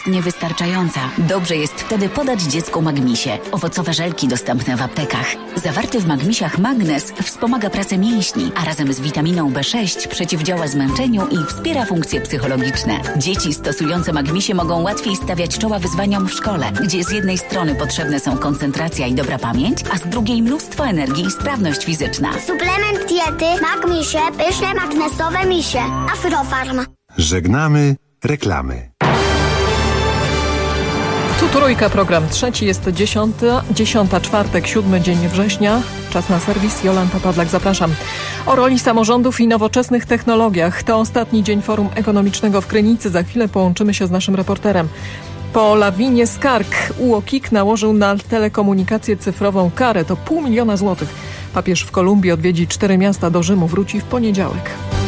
niewystarczająca. Dobrze jest wtedy podać dziecku Magmisie. Owocowe żelki dostępne w aptekach. Zawarty w Magmisiach magnez wspomaga pracę mięśni, a razem z witaminą B6 przeciwdziała zmęczeniu i wspiera funkcje psychologiczne. Dzieci stosujące Magmisie mogą łatwiej stawiać czoła wyzwaniom w szkole, gdzie z jednej strony potrzebne są koncentracja i dobra pamięć, a z drugiej mnóstwo energii i sprawność fizyczna. Suplement diety Magmisie, pyszne magnesowe misie. Afrofarm. Żegnamy reklamy. Tu Trójka, program trzeci, jest 10, czwartek, 7 dzień września. Czas na serwis. Jolanta Pawlak, zapraszam. O roli samorządów i nowoczesnych technologiach. To ostatni dzień Forum Ekonomicznego w Krynicy. Za chwilę połączymy się z naszym reporterem. Po lawinie skarg UOKiK nałożył na telekomunikację cyfrową karę. To 500 000 złotych. Papież w Kolumbii odwiedzi 4 miasta, do Rzymu wróci w poniedziałek.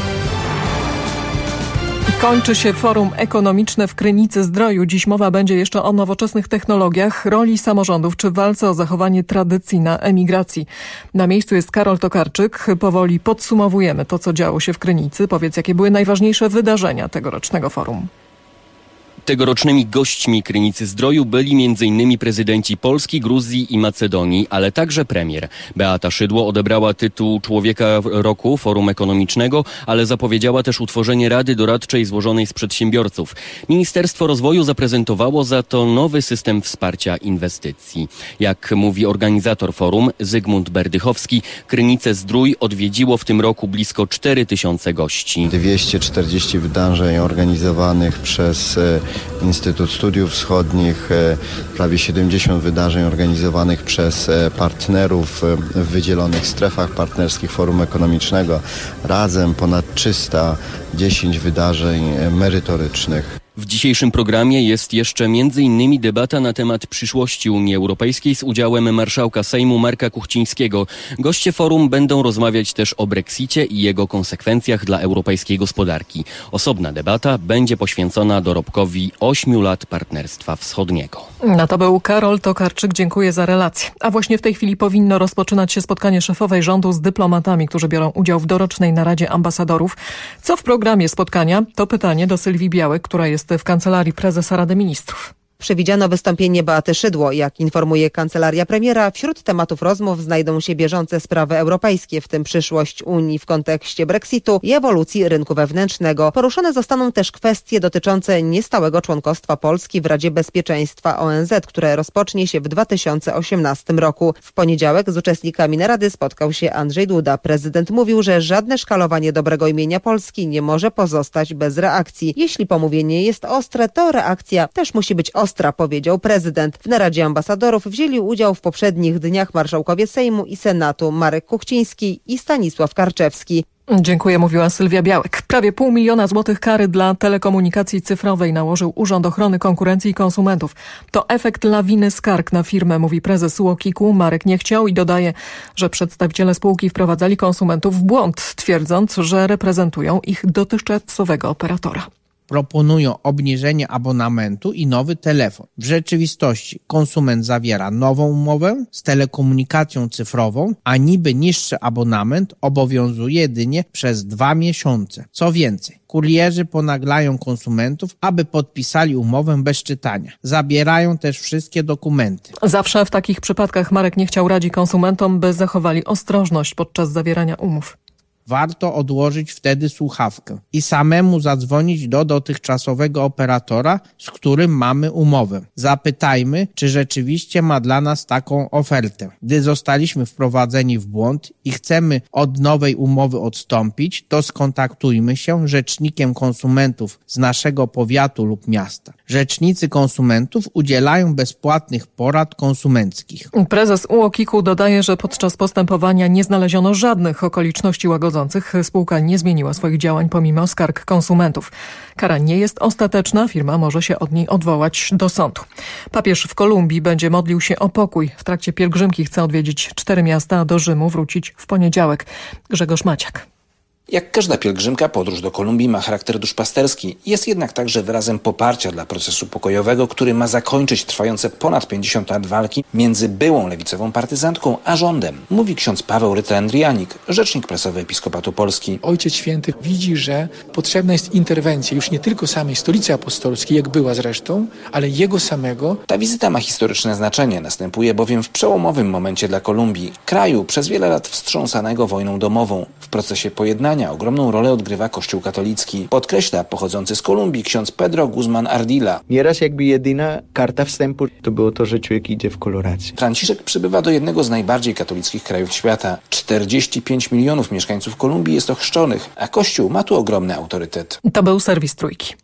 Kończy się Forum Ekonomiczne w Krynicy-Zdroju. Dziś mowa będzie jeszcze o nowoczesnych technologiach, roli samorządów czy walce o zachowanie tradycji na emigracji. Na miejscu jest Karol Tokarczyk. Powoli podsumowujemy to, co działo się w Krynicy. Powiedz, jakie były najważniejsze wydarzenia tegorocznego forum. Tegorocznymi gośćmi Krynicy-Zdroju byli m.in. prezydenci Polski, Gruzji i Macedonii, ale także premier. Beata Szydło odebrała tytuł Człowieka Roku Forum Ekonomicznego, ale zapowiedziała też utworzenie Rady Doradczej złożonej z przedsiębiorców. Ministerstwo Rozwoju zaprezentowało za to nowy system wsparcia inwestycji. Jak mówi organizator forum Zygmunt Berdychowski, Krynicę-Zdrój odwiedziło w tym roku blisko 4000 gości. 240 wydarzeń organizowanych przez Instytut Studiów Wschodnich, prawie 70 wydarzeń organizowanych przez partnerów w wydzielonych strefach partnerskich Forum Ekonomicznego. Razem ponad 310 wydarzeń merytorycznych. W dzisiejszym programie jest jeszcze m.in. debata na temat przyszłości Unii Europejskiej z udziałem marszałka Sejmu Marka Kuchcińskiego. Goście forum będą rozmawiać też o Brexicie i jego konsekwencjach dla europejskiej gospodarki. Osobna debata będzie poświęcona dorobkowi 8 lat Partnerstwa Wschodniego. No to był Karol Tokarczyk, dziękuję za relację. A właśnie w tej chwili powinno rozpoczynać się spotkanie szefowej rządu z dyplomatami, którzy biorą udział w dorocznej naradzie ambasadorów. Co w programie spotkania? To pytanie do Sylwii Białek, która jest w Kancelarii Prezesa Rady Ministrów. Przewidziano wystąpienie Beaty Szydło. Jak informuje kancelaria premiera, wśród tematów rozmów znajdą się bieżące sprawy europejskie, w tym przyszłość Unii w kontekście Brexitu i ewolucji rynku wewnętrznego. Poruszone zostaną też kwestie dotyczące niestałego członkostwa Polski w Radzie Bezpieczeństwa ONZ, które rozpocznie się w 2018 roku. W poniedziałek z uczestnikami narady spotkał się Andrzej Duda. Prezydent mówił, że żadne szkalowanie dobrego imienia Polski nie może pozostać bez reakcji. Jeśli pomówienie jest ostre, to reakcja też musi być ostra, powiedział prezydent. W naradzie ambasadorów wzięli udział w poprzednich dniach marszałkowie Sejmu i Senatu Marek Kuchciński i Stanisław Karczewski. Dziękuję, mówiła Sylwia Białek. Prawie 500 000 złotych kary dla telekomunikacji cyfrowej nałożył Urząd Ochrony Konkurencji i Konsumentów. To efekt lawiny skarg na firmę, mówi prezes UOKiK-u Marek Niechciał i dodaje, że przedstawiciele spółki wprowadzali konsumentów w błąd, twierdząc, że reprezentują ich dotychczasowego operatora. Proponują obniżenie abonamentu i nowy telefon. W rzeczywistości konsument zawiera nową umowę z telekomunikacją cyfrową, a niby niższy abonament obowiązuje jedynie przez 2 miesiące. Co więcej, kurierzy ponaglają konsumentów, aby podpisali umowę bez czytania. Zabierają też wszystkie dokumenty. Zawsze w takich przypadkach Marek Niechciał radzi konsumentom, by zachowali ostrożność podczas zawierania umów. Warto odłożyć wtedy słuchawkę i samemu zadzwonić do dotychczasowego operatora, z którym mamy umowę. Zapytajmy, czy rzeczywiście ma dla nas taką ofertę. Gdy zostaliśmy wprowadzeni w błąd i chcemy od nowej umowy odstąpić, to skontaktujmy się z rzecznikiem konsumentów z naszego powiatu lub miasta. Rzecznicy konsumentów udzielają bezpłatnych porad konsumenckich. Prezes UOKiK-u dodaje, że podczas postępowania nie znaleziono żadnych okoliczności łagodzących. Spółka nie zmieniła swoich działań pomimo skarg konsumentów. Kara nie jest ostateczna, firma może się od niej odwołać do sądu. Papież w Kolumbii będzie modlił się o pokój. W trakcie pielgrzymki chce odwiedzić 4 miasta, a do Rzymu wrócić w poniedziałek. Grzegorz Maciak. Jak każda pielgrzymka, podróż do Kolumbii ma charakter duszpasterski. Jest jednak także wyrazem poparcia dla procesu pokojowego, który ma zakończyć trwające ponad 50 lat walki między byłą lewicową partyzantką a rządem. Mówi ksiądz Paweł Rytla-Andrianik, rzecznik prasowy Episkopatu Polski. Ojciec Święty widzi, że potrzebna jest interwencja już nie tylko samej Stolicy Apostolskiej, jak była zresztą, ale jego samego. Ta wizyta ma historyczne znaczenie. Następuje bowiem w przełomowym momencie dla Kolumbii, kraju przez wiele lat wstrząsanego wojną domową. W procesie pojednania ogromną rolę odgrywa Kościół katolicki. Podkreśla pochodzący z Kolumbii ksiądz Pedro Guzman Ardila. Nieraz jakby jedyna karta wstępu to było to, że człowiek idzie w kolorację. Franciszek przybywa do jednego z najbardziej katolickich krajów świata. 45 milionów mieszkańców Kolumbii jest ochrzczonych, a Kościół ma tu ogromny autorytet. To był serwis Trójki.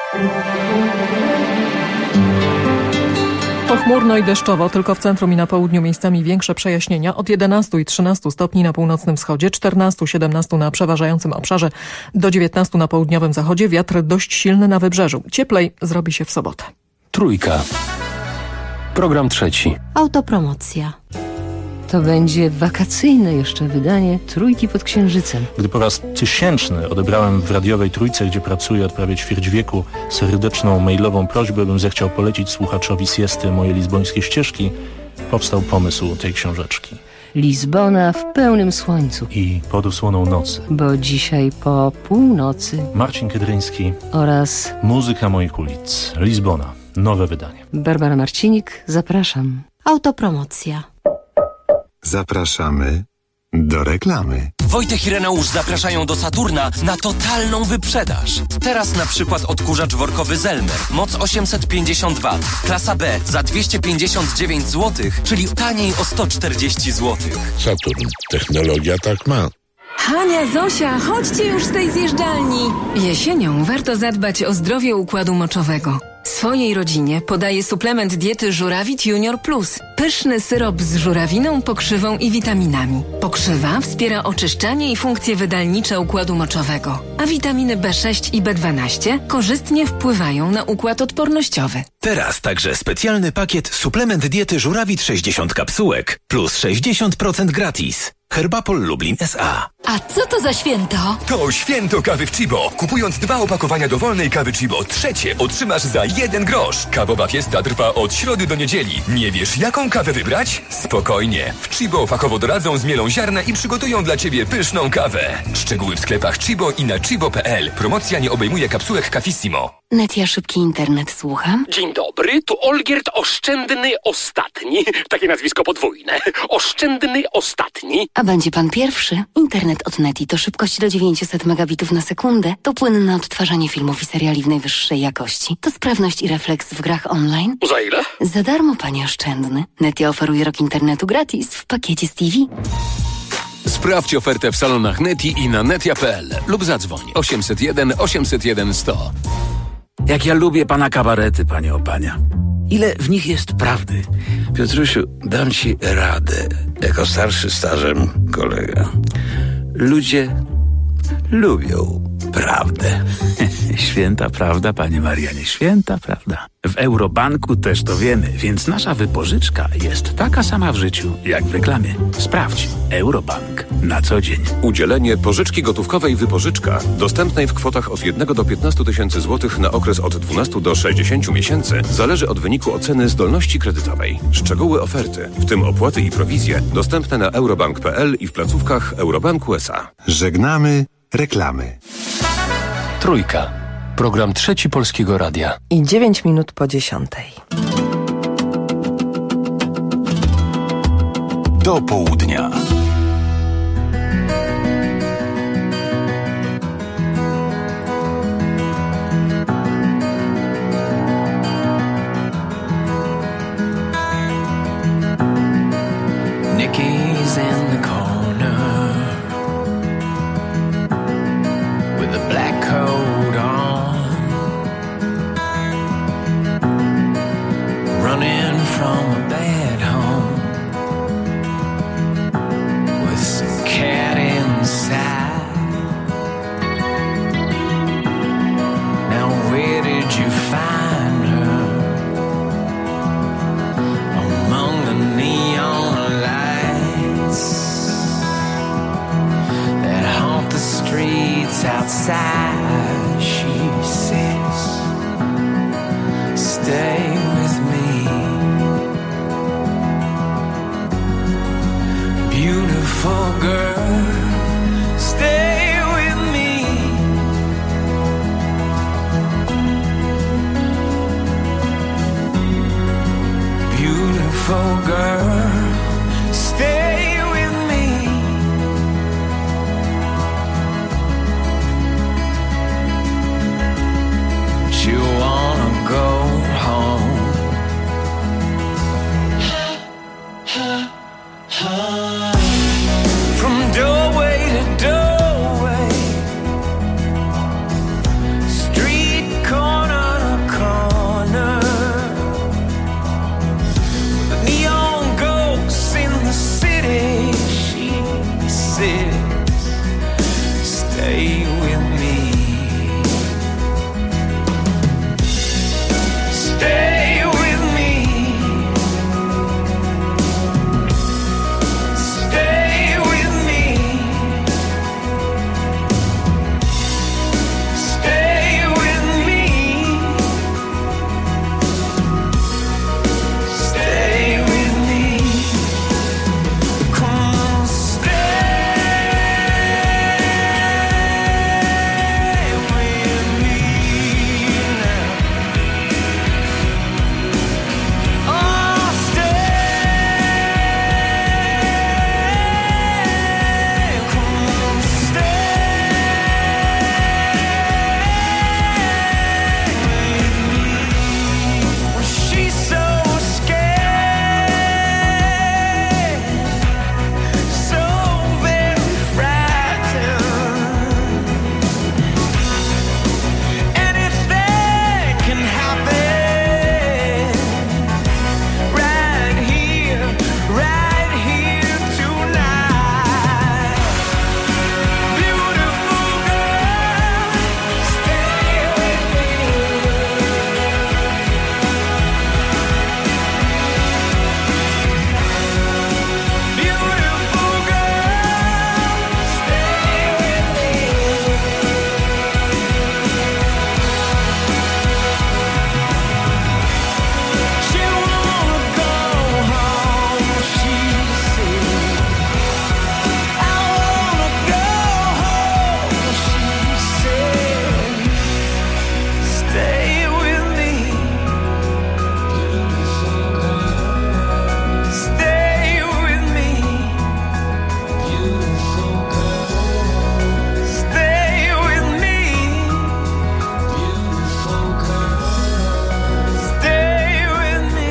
Pochmurno i deszczowo, tylko w centrum i na południu miejscami większe przejaśnienia. Od 11 i 13 stopni na północnym wschodzie, 14-17 na przeważającym obszarze, do 19 na południowym zachodzie. Wiatr dość silny na wybrzeżu. Cieplej zrobi się w sobotę. Trójka. Program trzeci. Autopromocja. To będzie wakacyjne jeszcze wydanie Trójki pod Księżycem. Gdy po raz 1000 odebrałem w radiowej Trójce, gdzie pracuję od prawie ćwierć wieku, serdeczną mailową prośbę, bym zechciał polecić słuchaczowi siesty moje lizbońskie ścieżki, powstał pomysł tej książeczki. Lizbona w pełnym słońcu. I pod osłoną nocy. Bo dzisiaj po północy. Marcin Kydryński oraz Muzyka moich ulic. Lizbona. Nowe wydanie. Barbara Marcinik, zapraszam. Autopromocja. Zapraszamy do reklamy. Wojtek i Reneusz zapraszają do Saturna na totalną wyprzedaż. Teraz na przykład odkurzacz workowy Zelmer. Moc 850 W. Klasa B za 259 zł, czyli taniej o 140 zł. Saturn. Technologia tak ma. Hania, Zosia, chodźcie już z tej zjeżdżalni. Jesienią warto zadbać o zdrowie układu moczowego. Swojej rodzinie podaje suplement diety Żurawit Junior Plus. Pyszny syrop z żurawiną, pokrzywą i witaminami. Pokrzywa wspiera oczyszczanie i funkcje wydalnicze układu moczowego, a witaminy B6 i B12 korzystnie wpływają na układ odpornościowy. Teraz także specjalny pakiet suplement diety Żurawit 60 kapsułek plus 60% gratis. Herbapol Lublin S.A. A co to za święto? To święto kawy w Chibo. Kupując 2 opakowania dowolnej kawy Chibo, trzecie otrzymasz za 1 grosz. Kawowa fiesta trwa od środy do niedzieli. Nie wiesz, jaką kawę wybrać? Spokojnie. W Chibo fachowo doradzą, zmielą ziarna i przygotują dla Ciebie pyszną kawę. Szczegóły w sklepach Chibo i na chibo.pl. Promocja nie obejmuje kapsułek Cafissimo. Netia Szybki Internet, słucham. Dzień dobry, tu Olgierd Oszczędny Ostatni. Takie nazwisko podwójne. Oszczędny Ostatni. A będzie pan pierwszy? Internet od Neti to szybkość do 900 megabitów na sekundę, to płynne odtwarzanie filmów i seriali w najwyższej jakości, to sprawność i refleks w grach online. Za ile? Za darmo, panie Oszczędny. Netia oferuje rok internetu gratis w pakiecie z TV. Sprawdź ofertę w salonach Neti i na netia.pl lub zadzwoń 801 801 100. Jak ja lubię pana kabarety, panie Opania. Ile w nich jest prawdy? Piotrusiu, dam ci radę, jako starszy stażem kolega. Ludzie lubią prawdę. Święta prawda, panie Marianie, święta prawda. W Eurobanku też to wiemy, więc nasza wypożyczka jest taka sama w życiu, jak w reklamie. Sprawdź. Eurobank. Na co dzień. Udzielenie pożyczki gotówkowej Wypożyczka, dostępnej w kwotach od 1 do 15 tysięcy złotych na okres od 12 do 60 miesięcy, zależy od wyniku oceny zdolności kredytowej. Szczegóły oferty, w tym opłaty i prowizje, dostępne na eurobank.pl i w placówkach Eurobanku S.A. Żegnamy reklamy. Trójka. Program trzeci Polskiego Radia. I 9 minut po 10. Do południa. Nikki's in the corner with a black coat on, running from a bad home with some cat inside. Now where did you find her? Among the neon lights that haunt the street beautiful girl, stay with me. She wanna go home. From doorway to doorway, street corner to corner, the neon ghosts in the city, she sits, stay with me. Stay with me. Stay with me. Stay with me. Stay with me. Come on, stay with me now. Oh, stay. Come on, stay with me. Well, she's so scared, so very frightened. Anything can happen right here tonight. Beautiful girl, stay with me. Beautiful girl, stay with me. She wanna go home, she said. I wanna go home, she said. Stay with me. Stay with me. Stay with me. Stay with me.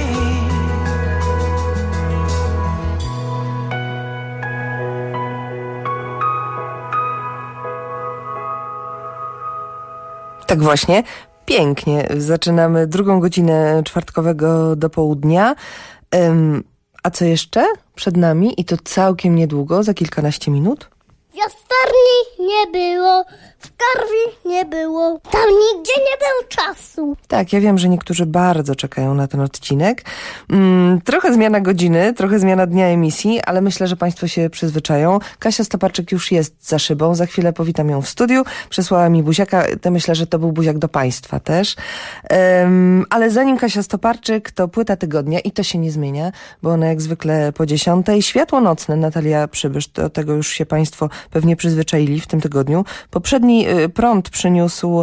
Tak właśnie, pięknie. Zaczynamy drugą godzinę czwartkowego do południa. A co jeszcze przed nami? I to całkiem niedługo, za kilkanaście minut. W jastarni nie było, w karwi nie było, tam nigdzie nie było czasu. Tak, ja wiem, że niektórzy bardzo czekają na ten odcinek. Trochę zmiana godziny, trochę zmiana dnia emisji, ale myślę, że Państwo się przyzwyczają. Kasia Stoparczyk już jest za szybą, za chwilę powitam ją w studiu. Przesłała mi buziaka, to myślę, że to był buziak do Państwa też. Ale zanim Kasia Stoparczyk, to płyta tygodnia i to się nie zmienia, bo ona jak zwykle po 10:00. Światło nocne, Natalia Przybysz, do tego już się Państwo pewnie przyzwyczaili w tym tygodniu. Poprzedni prąd przyniósł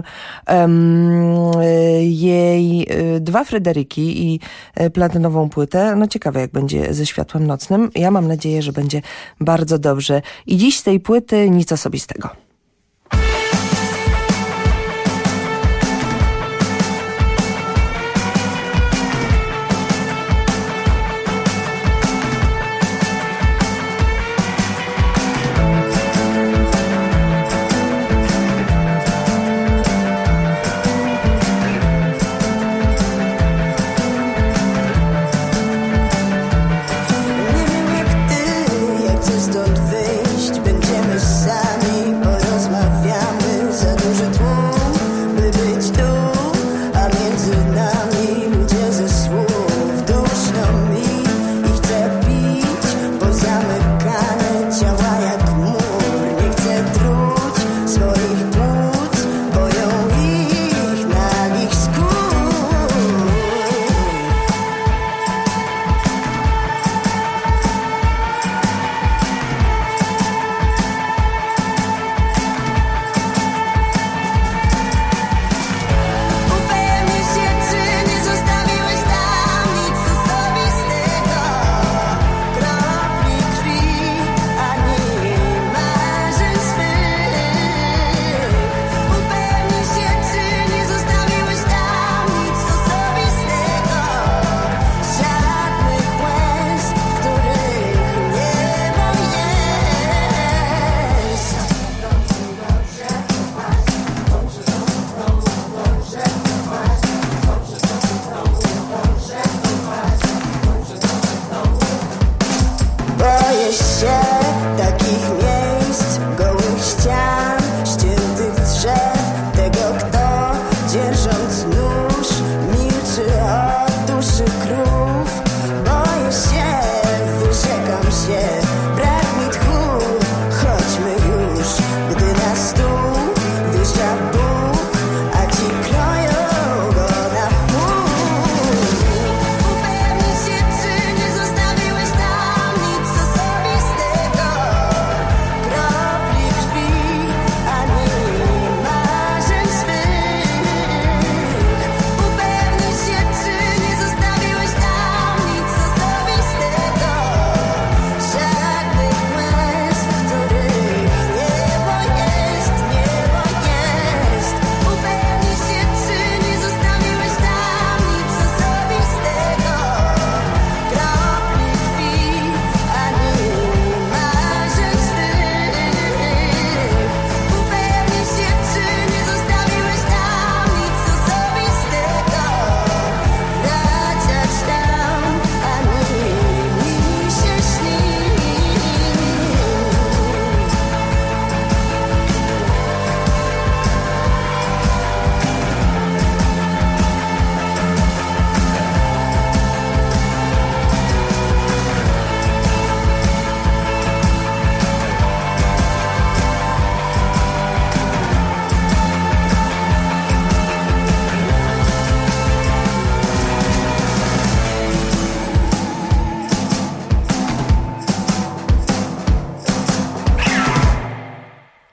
jej 2 Fryderyki i platynową płytę. No ciekawe, jak będzie ze światłem nocnym. Ja mam nadzieję, że będzie bardzo dobrze. I dziś z tej płyty nic osobistego. Jak chcesz stąd wyjść, będziemy sami.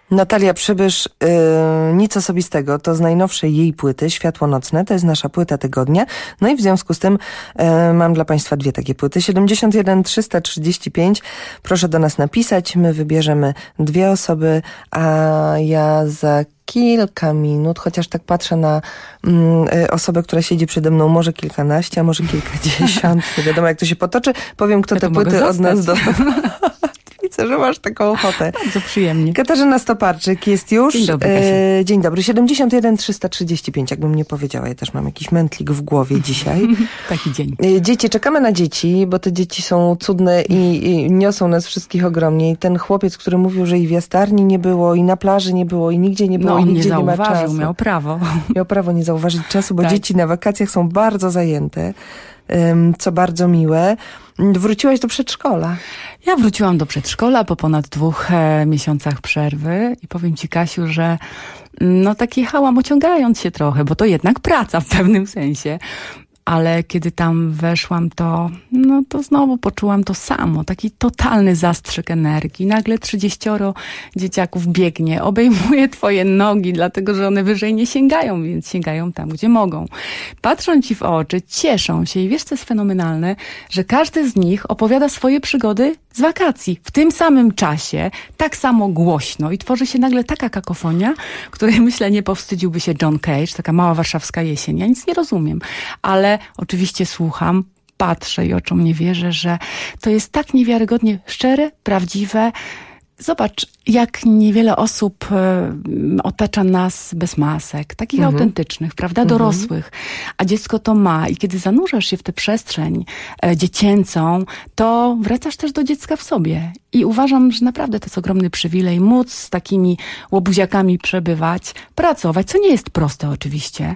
Natalia Przybysz, nic osobistego, to z najnowszej jej płyty, Światło nocne, to jest nasza płyta tygodnia. No i w związku z tym mam dla Państwa dwie takie płyty. 71 335, proszę do nas napisać, my wybierzemy dwie osoby, a ja za kilka minut, chociaż tak patrzę na osobę, która siedzi przede mną, może kilkanaście, a może kilkadziesiąt, nie wiadomo jak to się potoczy, powiem kto te płyty od nas dostał. Widzę, że masz taką ochotę. Bardzo przyjemnie. Katarzyna Stoparczyk jest już. Dzień dobry, Kasiu. Dzień dobry. 71 335, jakbym nie powiedziała. Ja też mam jakiś mętlik w głowie dzisiaj. Taki dzień. Dzieci, czekamy na dzieci, bo te dzieci są cudne i niosą nas wszystkich ogromnie. I ten chłopiec, który mówił, że i w jastarni nie było, i na plaży nie było, i nigdzie nie było, i nigdzie nie ma czasu. Miał prawo. Miał prawo nie zauważyć czasu, bo dzieci na wakacjach są bardzo zajęte, co bardzo miłe. Wróciłaś do przedszkola. Ja wróciłam do przedszkola po ponad 2 miesiącach przerwy i powiem ci, Kasiu, że tak jechałam ociągając się trochę, bo to jednak praca w pewnym sensie. Ale kiedy tam weszłam, to znowu poczułam to samo. Taki totalny zastrzyk energii. Nagle 30 dzieciaków biegnie, obejmuje twoje nogi, dlatego że one wyżej nie sięgają, więc sięgają tam, gdzie mogą. Patrzą ci w oczy, cieszą się i wiesz, co jest fenomenalne? Że każdy z nich opowiada swoje przygody z wakacji. W tym samym czasie, tak samo głośno i tworzy się nagle taka kakofonia, której myślę nie powstydziłby się John Cage, taka mała warszawska jesień. Ja nic nie rozumiem, ale oczywiście słucham, patrzę i oczom nie wierzę, że to jest tak niewiarygodnie szczere, prawdziwe. Zobacz, jak niewiele osób otacza nas bez masek, takich autentycznych, prawda, dorosłych, a dziecko to ma i kiedy zanurzasz się w tę przestrzeń dziecięcą, to wracasz też do dziecka w sobie i uważam, że naprawdę to jest ogromny przywilej móc z takimi łobuziakami przebywać, pracować, co nie jest proste oczywiście,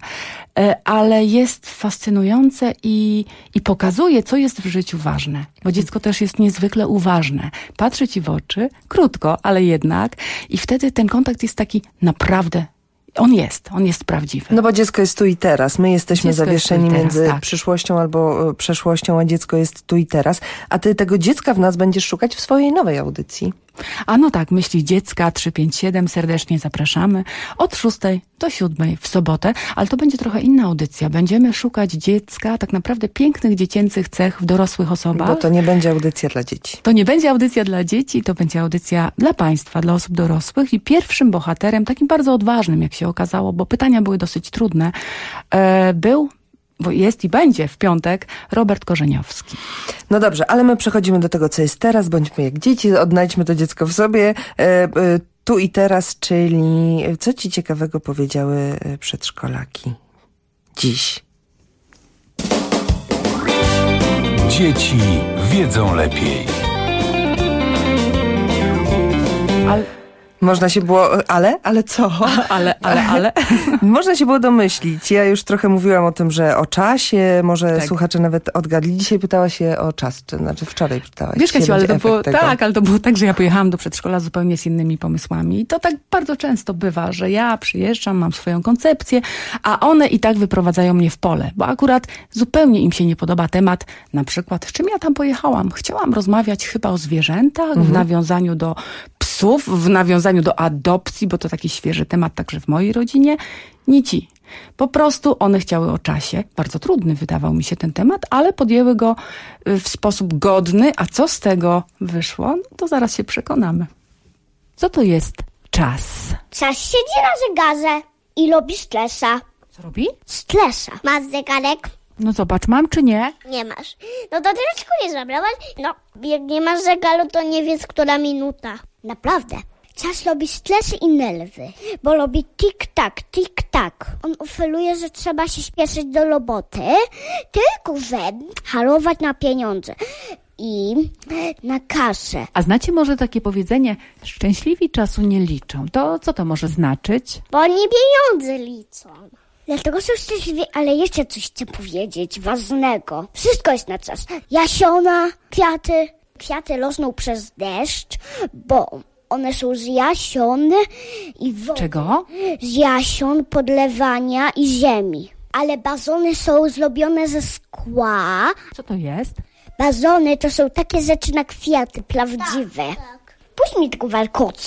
ale jest fascynujące i pokazuje, co jest w życiu ważne, bo dziecko też jest niezwykle uważne, patrzy ci w oczy, krótko, ale jednak i wtedy ten kontakt jest taki naprawdę, on jest prawdziwy. No bo dziecko jest tu i teraz. My jesteśmy zawieszeni między przyszłością albo przeszłością, a dziecko jest tu i teraz. A ty tego dziecka w nas będziesz szukać w swojej nowej audycji. A no tak, Myśli Dziecka 357, serdecznie zapraszamy od 6 do 7 w sobotę, ale to będzie trochę inna audycja. Będziemy szukać dziecka, tak naprawdę pięknych dziecięcych cech w dorosłych osobach. Bo to nie będzie audycja dla dzieci. To nie będzie audycja dla dzieci, to będzie audycja dla państwa, dla osób dorosłych i pierwszym bohaterem, takim bardzo odważnym, jak się okazało, bo pytania były dosyć trudne, bo jest i będzie w piątek Robert Korzeniowski. No dobrze, ale my przechodzimy do tego, co jest teraz. Bądźmy jak dzieci, odnajdźmy to dziecko w sobie. Tu i teraz, czyli co ci ciekawego powiedziały przedszkolaki dziś? Dzieci wiedzą lepiej. Można się było, ale co? Ale. Można się było domyślić. Ja już trochę mówiłam o tym, że o czasie, może słuchacze nawet odgadli. Dzisiaj pytała się o czas, znaczy wczoraj pytałaś. Wiesz, Kasiu, ale to było tak, że ja pojechałam do przedszkola zupełnie z innymi pomysłami. I to tak bardzo często bywa, że ja przyjeżdżam, mam swoją koncepcję, a one i tak wyprowadzają mnie w pole, bo akurat zupełnie im się nie podoba temat, na przykład, z czym ja tam pojechałam. Chciałam rozmawiać chyba o zwierzętach, w nawiązaniu do psów, w nawiązaniu do adopcji, bo to taki świeży temat także w mojej rodzinie. Nici. Po prostu one chciały o czasie. Bardzo trudny wydawał mi się ten temat, ale podjęły go w sposób godny. A co z tego wyszło? No to zaraz się przekonamy. Co to jest czas? Czas siedzi na zegarze i robi stresa. Co robi? Stresa. Masz zegarek? No zobacz, mam czy nie? Nie masz. No to dlaczego nie zabrałaś? No, jak nie masz zegaru, to nie wiesz, która minuta. Naprawdę. Czas robi stresy i nerwy, bo robi tik-tak, tik-tak. On oferuje, że trzeba się śpieszyć do roboty, tylko że harować na pieniądze i na kasę. A znacie może takie powiedzenie, szczęśliwi czasu nie liczą. To co to może znaczyć? Bo oni pieniądze liczą. Dlatego są szczęśliwi, ale jeszcze coś chcę powiedzieć ważnego. Wszystko jest na czas. Jasiona, kwiaty. Kwiaty rosną przez deszcz, bo one są z jasion i wody. Czego? Z jasion, podlewania i ziemi. Ale bazony są zrobione ze skła. Co to jest? Bazony to są takie rzeczy na kwiaty, prawdziwe. Tak. Puść mi tego warkoca.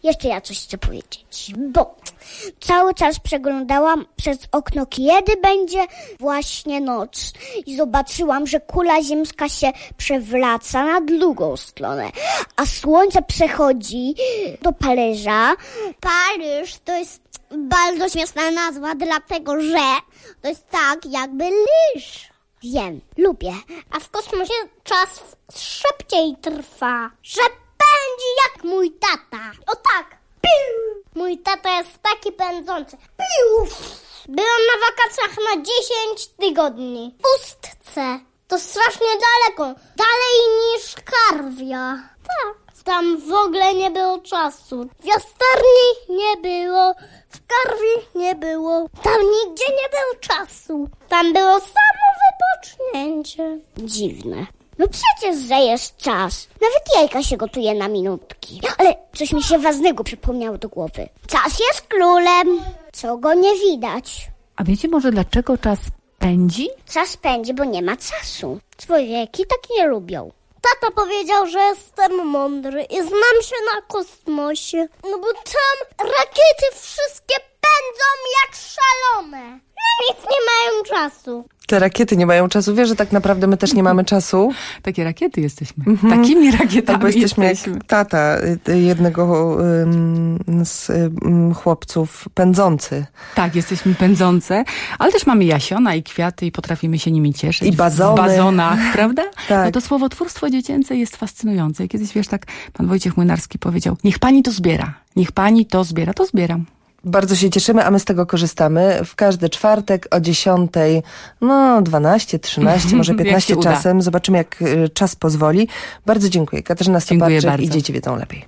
jeszcze ja coś chcę powiedzieć, bo cały czas przeglądałam przez okno, kiedy będzie właśnie noc i zobaczyłam, że kula ziemska się przewraca na drugą stronę, a słońce przechodzi do Paryża. Paryż to jest bardzo śmieszna nazwa, dlatego że to jest tak jakby lisz. Wiem, lubię, a w kosmosie czas szybciej trwa, że pędzi jak mój tata. O tak, piu! Mój tata jest taki pędzący. Piu! Byłam na wakacjach na 10 tygodni. W Pustce. To strasznie daleko. Dalej niż Karwia. Tak. Tam w ogóle nie było czasu. W Jastarni nie było. W Karwi nie było. Tam nigdzie nie było czasu. Tam było samo wypocznięcie. Dziwne. No przecież, że jest czas. Nawet jajka się gotuje na minutki. Ale coś mi się ważnego przypomniało do głowy. Czas jest królem. Co go nie widać. A wiecie może dlaczego czas pędzi? Czas pędzi, bo nie ma czasu. Człowieki tak nie lubią. Tata powiedział, że jestem mądry i znam się na kosmosie. No bo tam rakiety wszystkie pędzą jak szalone. Na nic nie mają czasu. Te rakiety nie mają czasu. Wiesz, że tak naprawdę my też nie mamy czasu. Takie rakiety jesteśmy. Takimi rakietami bo jesteśmy. Jak tata jednego z chłopców pędzący. Tak, jesteśmy pędzące, ale też mamy jasiona i kwiaty i potrafimy się nimi cieszyć. I bazony. W bazonach, prawda? Tak. No to słowotwórstwo dziecięce jest fascynujące. I kiedyś, wiesz, tak pan Wojciech Młynarski powiedział, niech pani to zbiera. Niech pani to zbiera. To zbieram. Bardzo się cieszymy, a my z tego korzystamy. W każdy czwartek o 10:00, 12, 13, może 15 czasem. Zobaczymy, jak czas pozwoli. Bardzo dziękuję. Katarzyna Stoparczyk i Dzieci wiedzą lepiej.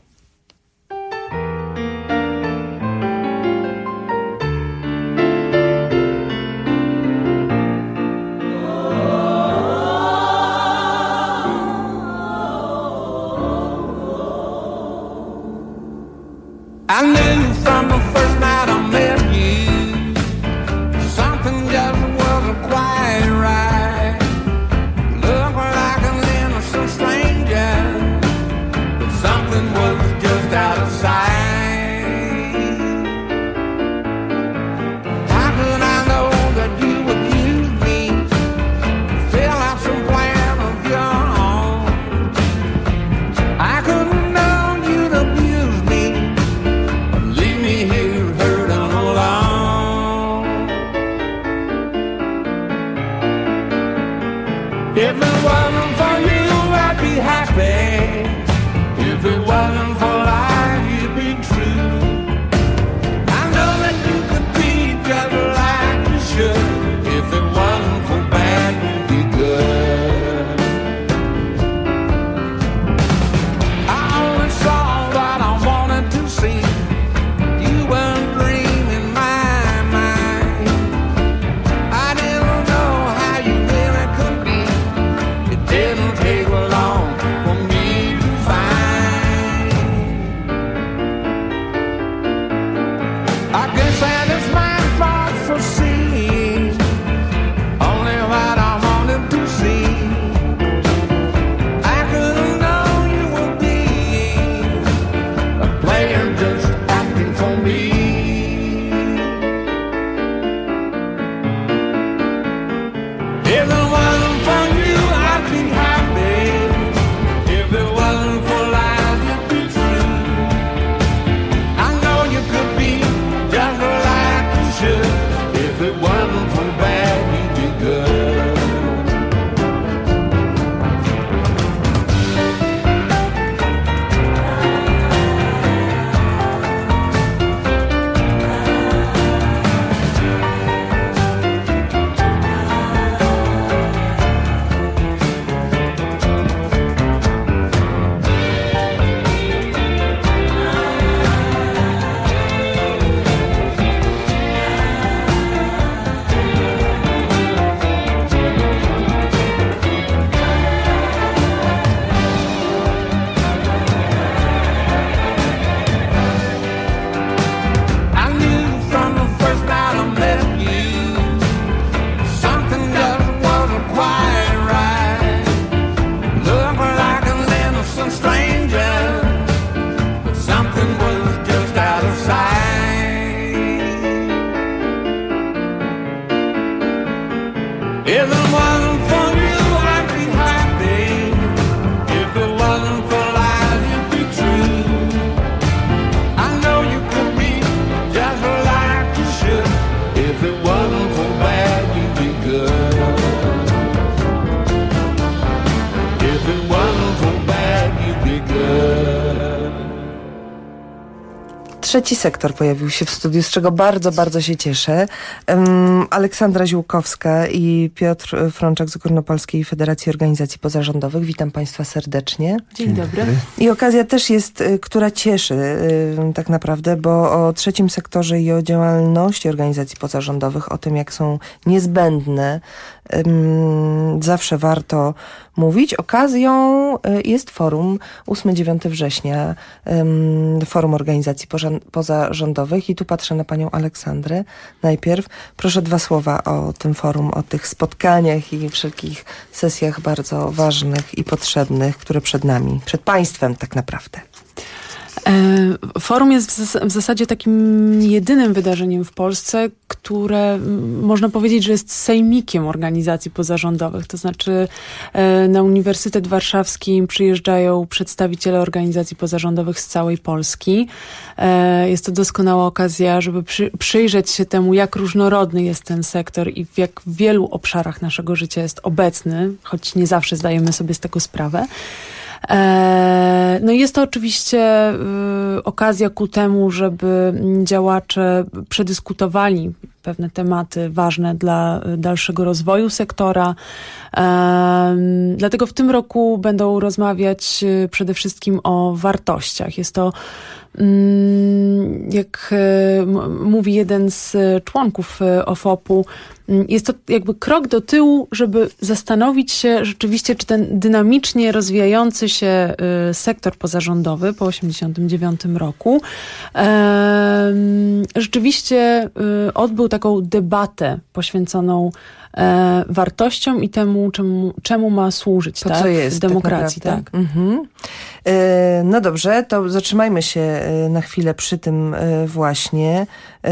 I knew from the first night I met you, something just wasn't quite right. Looked like an innocent stranger, but something was just out of sight. How could I know that you would use me, fill out some plan of your own? I couldn't know you'd abuse me, leave me here hurting alone. If it wasn't for you, I'd be happy. If it wasn't for life, you'd be true. I know that you could be just like you should. If it wasn't for bad, you'd be good. I only saw what I wanted to see. You were a dream in my mind. I didn't know how you really could be. It did Trzeci sektor pojawił się w studiu, z czego bardzo, bardzo się cieszę. Aleksandra Ziółkowska i Piotr Frączak z Górnopolskiej Federacji Organizacji Pozarządowych. Witam Państwa serdecznie. Dzień dobry. I okazja też jest, która cieszy tak naprawdę, bo o trzecim sektorze i o działalności organizacji pozarządowych, o tym jak są niezbędne, zawsze warto mówić. Okazją jest forum 8-9 września, forum organizacji pozarządowych i tu patrzę na panią Aleksandrę. Najpierw proszę 2 słowa o tym forum, o tych spotkaniach i wszelkich sesjach bardzo ważnych i potrzebnych, które przed nami, przed państwem tak naprawdę. Forum jest w zasadzie takim jedynym wydarzeniem w Polsce, które można powiedzieć, że jest sejmikiem organizacji pozarządowych. To znaczy na Uniwersytet Warszawski przyjeżdżają przedstawiciele organizacji pozarządowych z całej Polski. Jest to doskonała okazja, żeby przyjrzeć się temu, jak różnorodny jest ten sektor i w jak wielu obszarach naszego życia jest obecny, choć nie zawsze zdajemy sobie z tego sprawę. No i jest to oczywiście okazja ku temu, żeby działacze przedyskutowali pewne tematy ważne dla dalszego rozwoju sektora. Dlatego w tym roku będą rozmawiać przede wszystkim o wartościach. Jest to, jak mówi jeden z członków OFOP-u, jest to jakby krok do tyłu, żeby zastanowić się rzeczywiście, czy ten dynamicznie rozwijający się sektor pozarządowy po 1989 roku rzeczywiście odbył taką debatę poświęconą wartościom i temu, czemu ma służyć to, tak, co jest, w demokracji. Tak. No dobrze, to zatrzymajmy się na chwilę przy tym właśnie.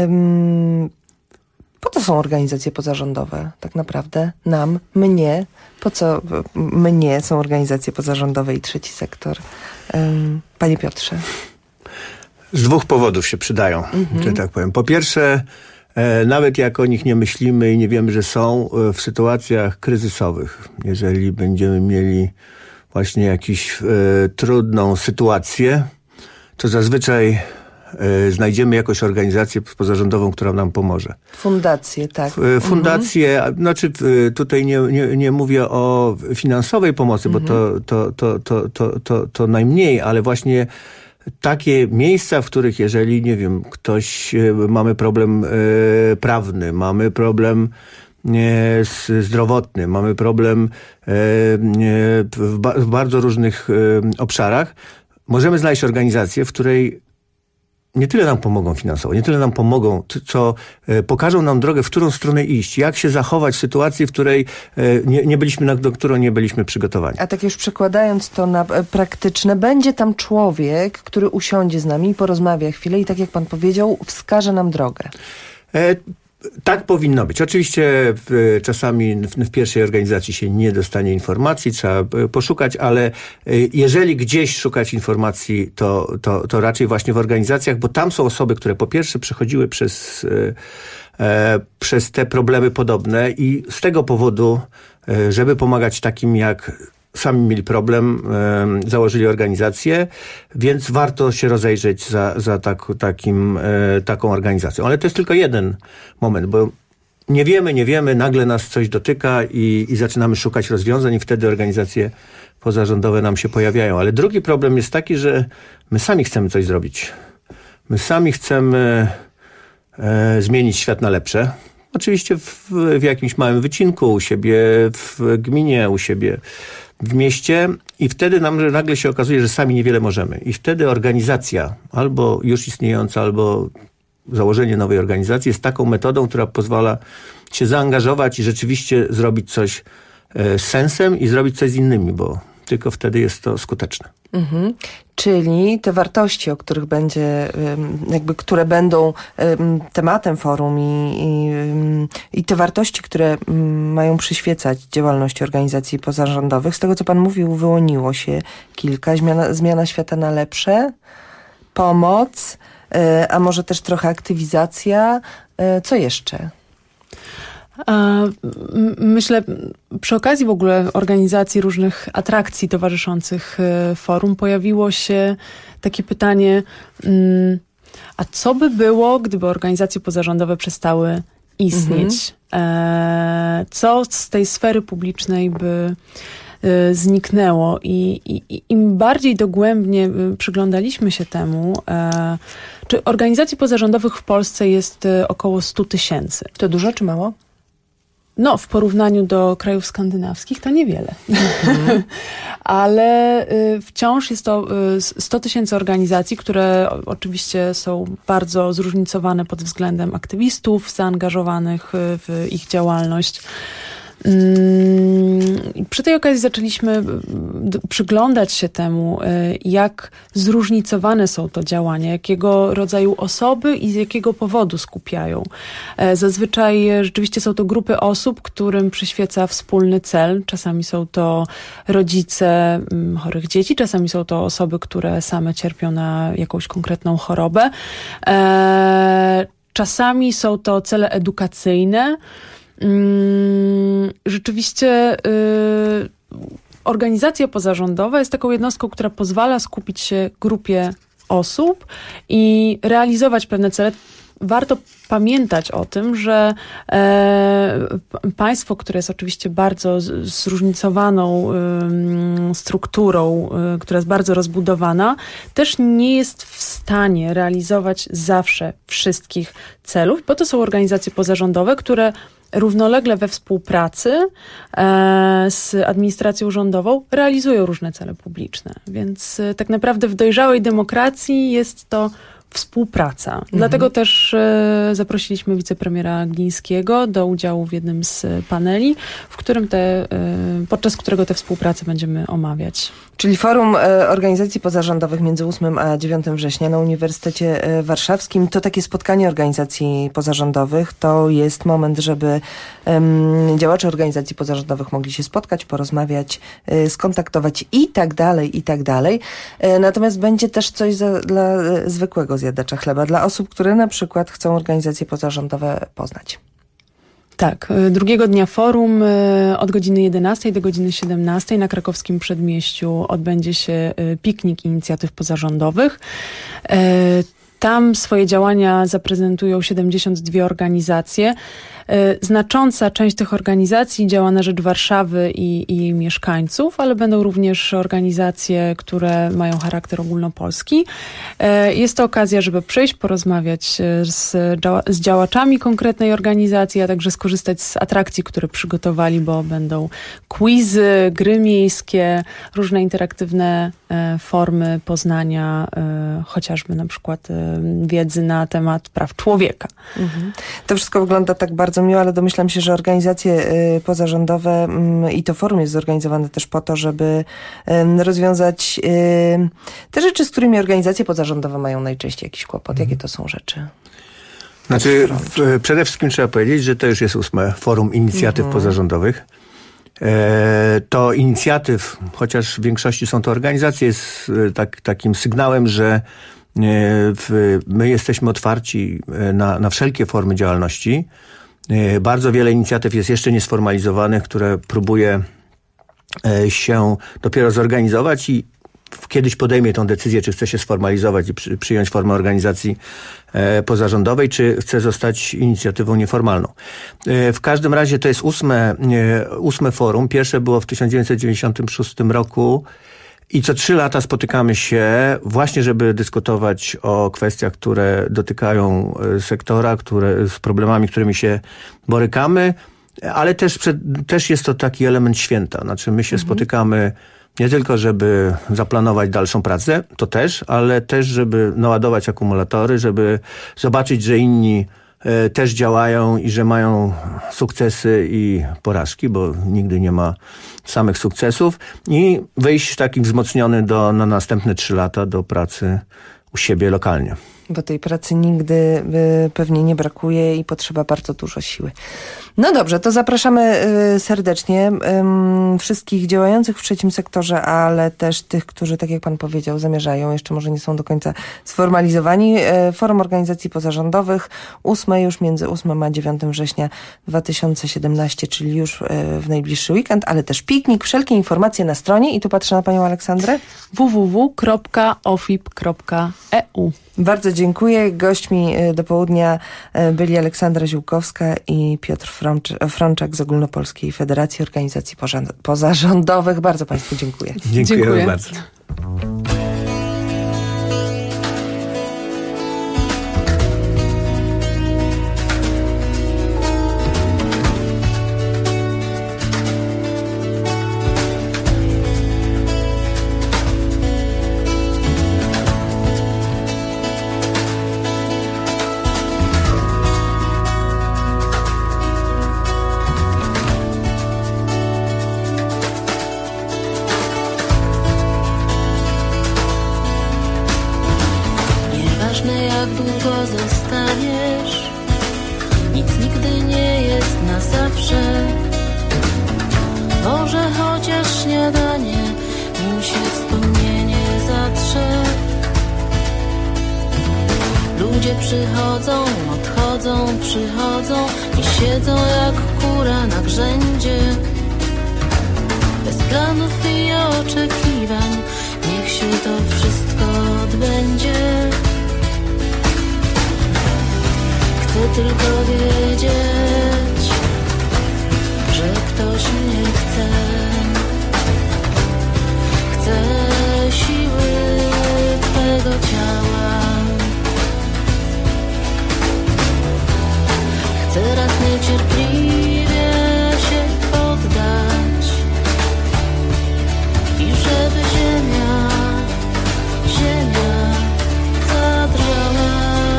Po co są organizacje pozarządowe tak naprawdę? Nam, mnie. Po co mnie są organizacje pozarządowe i trzeci sektor? Panie Piotrze. Z 2 powodów się przydają, że tak powiem. Po pierwsze, nawet jak o nich nie myślimy i nie wiemy, że są w sytuacjach kryzysowych, jeżeli będziemy mieli właśnie jakąś trudną sytuację, to zazwyczaj znajdziemy jakąś organizację pozarządową, która nam pomoże. Fundacje, tak. Fundacje, znaczy tutaj nie mówię o finansowej pomocy, bo to najmniej, ale właśnie takie miejsca, w których jeżeli, nie wiem, mamy problem prawny, mamy problem zdrowotny, mamy problem w bardzo różnych obszarach, możemy znaleźć organizację, w której nie tyle nam pomogą finansowo, nie tyle nam pomogą, co pokażą nam drogę, w którą stronę iść, jak się zachować w sytuacji, w której do której nie byliśmy przygotowani. A tak już przekładając to na praktyczne, będzie tam człowiek, który usiądzie z nami i porozmawia chwilę i tak jak pan powiedział, wskaże nam drogę. Tak powinno być. Oczywiście czasami w pierwszej organizacji się nie dostanie informacji, trzeba poszukać, ale jeżeli gdzieś szukać informacji, to raczej właśnie w organizacjach, bo tam są osoby, które po pierwsze przechodziły przez te problemy podobne i z tego powodu, żeby pomagać takim jak sami mieli problem, założyli organizację, więc warto się rozejrzeć za taką organizacją. Ale to jest tylko jeden moment, bo nie wiemy, nagle nas coś dotyka i zaczynamy szukać rozwiązań i wtedy organizacje pozarządowe nam się pojawiają. Ale drugi problem jest taki, że my sami chcemy coś zrobić. My sami chcemy zmienić świat na lepsze. Oczywiście w jakimś małym wycinku, u siebie w gminie, u siebie w mieście i wtedy nagle się okazuje, że sami niewiele możemy. I wtedy organizacja, albo już istniejąca, albo założenie nowej organizacji jest taką metodą, która pozwala się zaangażować i rzeczywiście zrobić coś z sensem i zrobić coś z innymi, bo tylko wtedy jest to skuteczne. Czyli te wartości, o których które będą tematem forum i te wartości, które mają przyświecać działalności organizacji pozarządowych, z tego co pan mówił, wyłoniło się kilka. Zmiana świata na lepsze, pomoc, a może też trochę aktywizacja. Co jeszcze? Myślę, przy okazji w ogóle organizacji różnych atrakcji towarzyszących forum pojawiło się takie pytanie, A co by było, gdyby organizacje pozarządowe przestały istnieć? Co z tej sfery publicznej by zniknęło? I im bardziej dogłębnie przyglądaliśmy się temu, czy organizacji pozarządowych w Polsce jest około 100 000. To dużo czy mało? No, w porównaniu do krajów skandynawskich to niewiele. Ale wciąż jest to 100 000 organizacji, które oczywiście są bardzo zróżnicowane pod względem aktywistów zaangażowanych w ich działalność. Przy tej okazji zaczęliśmy przyglądać się temu, jak zróżnicowane są to działania, jakiego rodzaju osoby i z jakiego powodu skupiają. Zazwyczaj rzeczywiście są to grupy osób, którym przyświeca wspólny cel. Czasami są to rodzice chorych dzieci, czasami są to osoby, które same cierpią na jakąś konkretną chorobę. Czasami są to cele edukacyjne. Rzeczywiście organizacja pozarządowa jest taką jednostką, która pozwala skupić się grupie osób i realizować pewne cele. Warto pamiętać o tym, że państwo, które jest oczywiście bardzo zróżnicowaną strukturą, która jest bardzo rozbudowana, też nie jest w stanie realizować zawsze wszystkich celów, bo to są organizacje pozarządowe, które równolegle we współpracy z administracją rządową realizują różne cele publiczne. Więc tak naprawdę w dojrzałej demokracji jest to współpraca. Dlatego też zaprosiliśmy wicepremiera Glińskiego do udziału w jednym z paneli, podczas którego tę współpracę będziemy omawiać. Czyli Forum Organizacji Pozarządowych między 8 a 9 września na Uniwersytecie Warszawskim to takie spotkanie organizacji pozarządowych. To jest moment, żeby działacze organizacji pozarządowych mogli się spotkać, porozmawiać, skontaktować i tak dalej, i tak dalej. Natomiast będzie też coś dla zwykłego zjadacza chleba, dla osób, które na przykład chcą organizacje pozarządowe poznać. Tak, drugiego dnia forum od godziny 11 do godziny 17 na krakowskim Przedmieściu odbędzie się piknik inicjatyw pozarządowych. Tam swoje działania zaprezentują 72 organizacje. Znacząca część tych organizacji działa na rzecz Warszawy i jej mieszkańców, ale będą również organizacje, które mają charakter ogólnopolski. Jest to okazja, żeby przyjść, porozmawiać z działaczami konkretnej organizacji, a także skorzystać z atrakcji, które przygotowali, bo będą quizy, gry miejskie, różne interaktywne formy poznania, chociażby na przykład wiedzy na temat praw człowieka. To wszystko wygląda tak bardzo miło, ale domyślam się, że organizacje pozarządowe i to forum jest zorganizowane też po to, żeby rozwiązać te rzeczy, z którymi organizacje pozarządowe mają najczęściej jakiś kłopot. Jakie to są rzeczy? Znaczy, przede wszystkim trzeba powiedzieć, że to już jest 8. Forum Inicjatyw Pozarządowych. To inicjatyw, chociaż w większości są to organizacje, jest takim sygnałem, że my jesteśmy otwarci na wszelkie formy działalności. Bardzo wiele inicjatyw jest jeszcze niesformalizowanych, które próbuje się dopiero zorganizować i kiedyś podejmie tą decyzję, czy chce się sformalizować i przyjąć formę organizacji pozarządowej, czy chce zostać inicjatywą nieformalną. W każdym razie to jest 8. forum. Pierwsze było w 1996 roku. I co 3 lata spotykamy się właśnie, żeby dyskutować o kwestiach, które dotykają sektora, z problemami, którymi się borykamy, ale też jest to taki element święta. Znaczy my się spotykamy nie tylko, żeby zaplanować dalszą pracę, to też, ale też, żeby naładować akumulatory, żeby zobaczyć, że inni też działają i że mają sukcesy i porażki, bo nigdy nie ma samych sukcesów i wyjść taki wzmocniony na następne 3 lata do pracy u siebie lokalnie. Bo tej pracy nigdy pewnie nie brakuje i potrzeba bardzo dużo siły. No dobrze, to zapraszamy serdecznie wszystkich działających w trzecim sektorze, ale też tych, którzy, tak jak pan powiedział, zamierzają, jeszcze może nie są do końca sformalizowani. Forum Organizacji Pozarządowych, już między 8 a 9 września 2017, czyli już w najbliższy weekend, ale też piknik. Wszelkie informacje na stronie i tu patrzę na panią Aleksandrę. www.ofip.eu. Bardzo dziękuję. Gośćmi do południa byli Aleksandra Ziółkowska i Piotr Frączak z Ogólnopolskiej Federacji Organizacji Pozarządowych. Bardzo państwu dziękuję. Dziękuję bardzo. Zostaniesz, nic nigdy nie jest na zawsze. Może chociaż śniadanie nim się wspomnienie zatrze. Ludzie przychodzą, odchodzą, przychodzą i siedzą jak kura na grzędzie. Bez planów i oczekiwań, niech się to wszystko odbędzie. Chcę tylko wiedzieć, że ktoś mnie chce. Chcę siły Twego ciała. Chcę raz niecierpliwie się poddać i żeby ziemia zadrżała.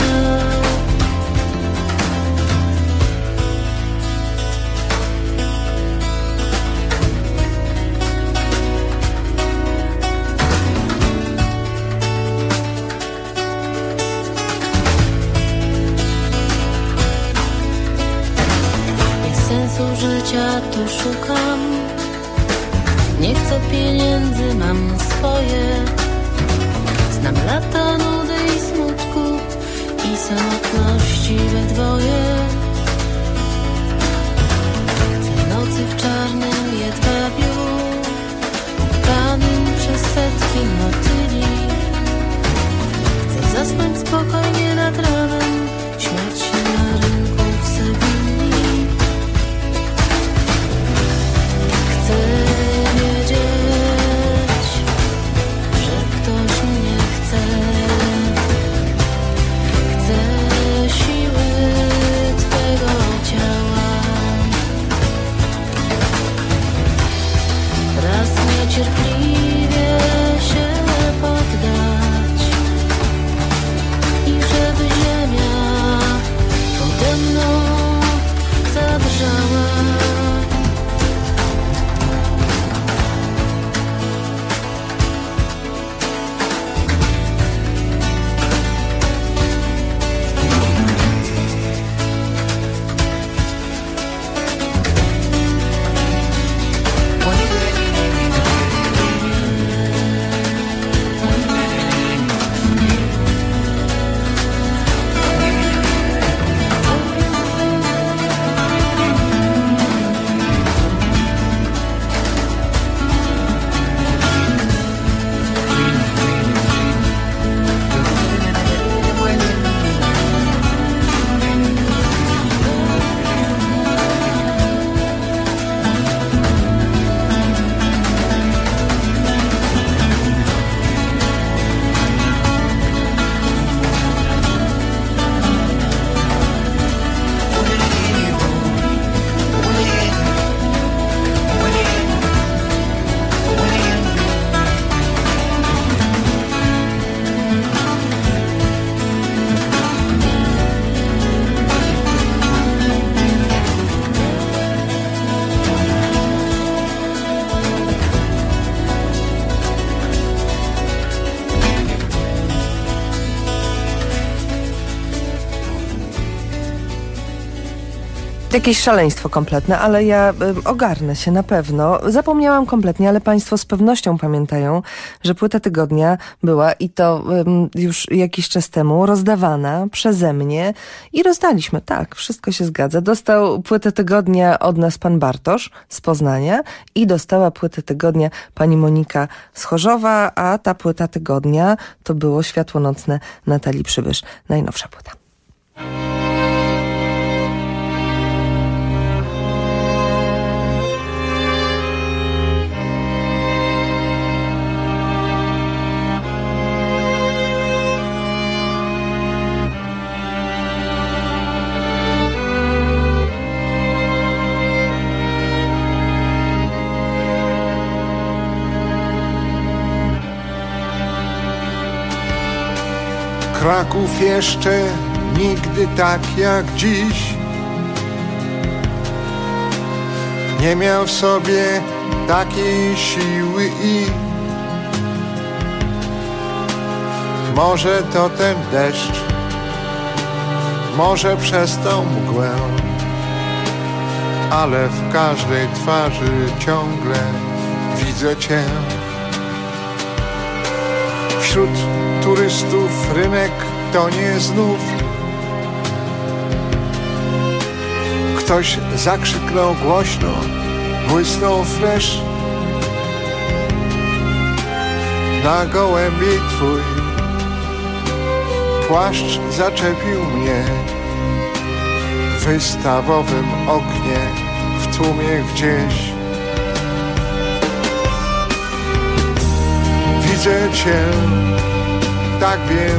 Życia tu szukam, nie chcę pieniędzy, mam swoje. Znam lata nudy i smutku i samotności we dwoje. Chcę nocy w czarnym jedwabiu, ubranym przez setki motyli. Chcę zasnąć spokojnie nad ranem, śmiać się na rynku w Sewilli. Chcę wiedzieć, że ktoś mnie chce. Chcę siły Twego ciała. Jakieś szaleństwo kompletne, ale ja ogarnę się na pewno. Zapomniałam kompletnie, ale państwo z pewnością pamiętają, że płyta tygodnia była i to już jakiś czas temu rozdawana przeze mnie i rozdaliśmy. Tak, wszystko się zgadza. Dostał płytę tygodnia od nas pan Bartosz z Poznania i dostała płytę tygodnia pani Monika z Chorzowa, a ta płyta tygodnia to było Światło nocne Natalii Przybysz. Najnowsza płyta. Kraków jeszcze nigdy tak jak dziś nie miał w sobie takiej siły i może to ten deszcz, może przez tą mgłę, ale w każdej twarzy ciągle widzę Cię. Wśród turystów rynek to nie znów ktoś zakrzyknął głośno, błysnął fresz na gołębi Twój płaszcz zaczepił mnie w wystawowym oknie w tłumie gdzieś. Widzę Cię, tak wiem,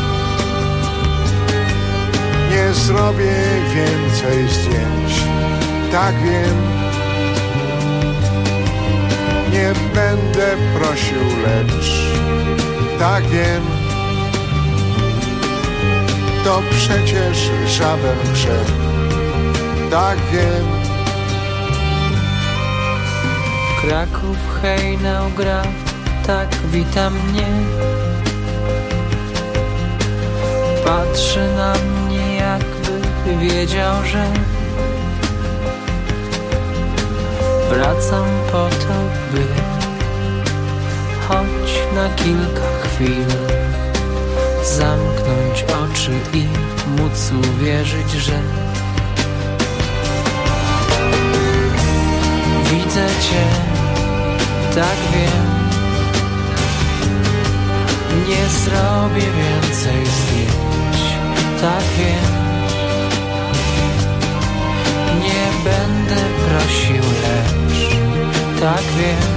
nie zrobię więcej zdjęć, tak wiem, nie będę prosił, lecz tak wiem, to przecież żaden grzech, tak wiem. Kraków hejnał gra, tak wita mnie. Patrzy na mnie, jakby wiedział, że wracam po to, by choć na kilka chwil zamknąć oczy i móc uwierzyć, że widzę Cię, tak wiem. Nie zrobię więcej zdjęć, tak wiem. Nie będę prosił, lecz tak wiem.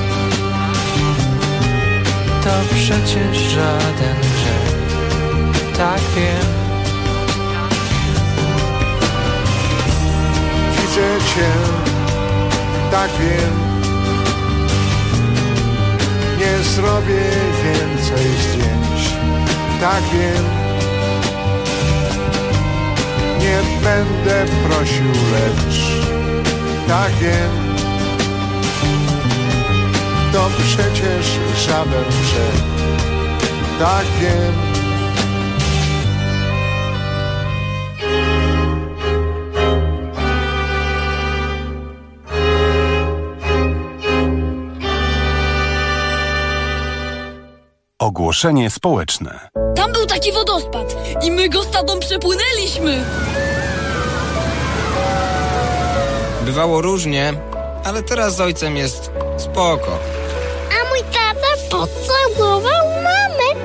To przecież żaden grzech, tak wiem. Widzę Cię, tak wiem. Nie zrobię więcej zdjęć, tak wiem. Nie będę prosił, lecz tak wiem. To przecież żaden grzech, tak wiem. Ogłoszenie społeczne. Tam był taki wodospad i my go z tatą przepłynęliśmy. Bywało różnie, ale teraz z ojcem jest spoko. A mój tata pocałował mamę.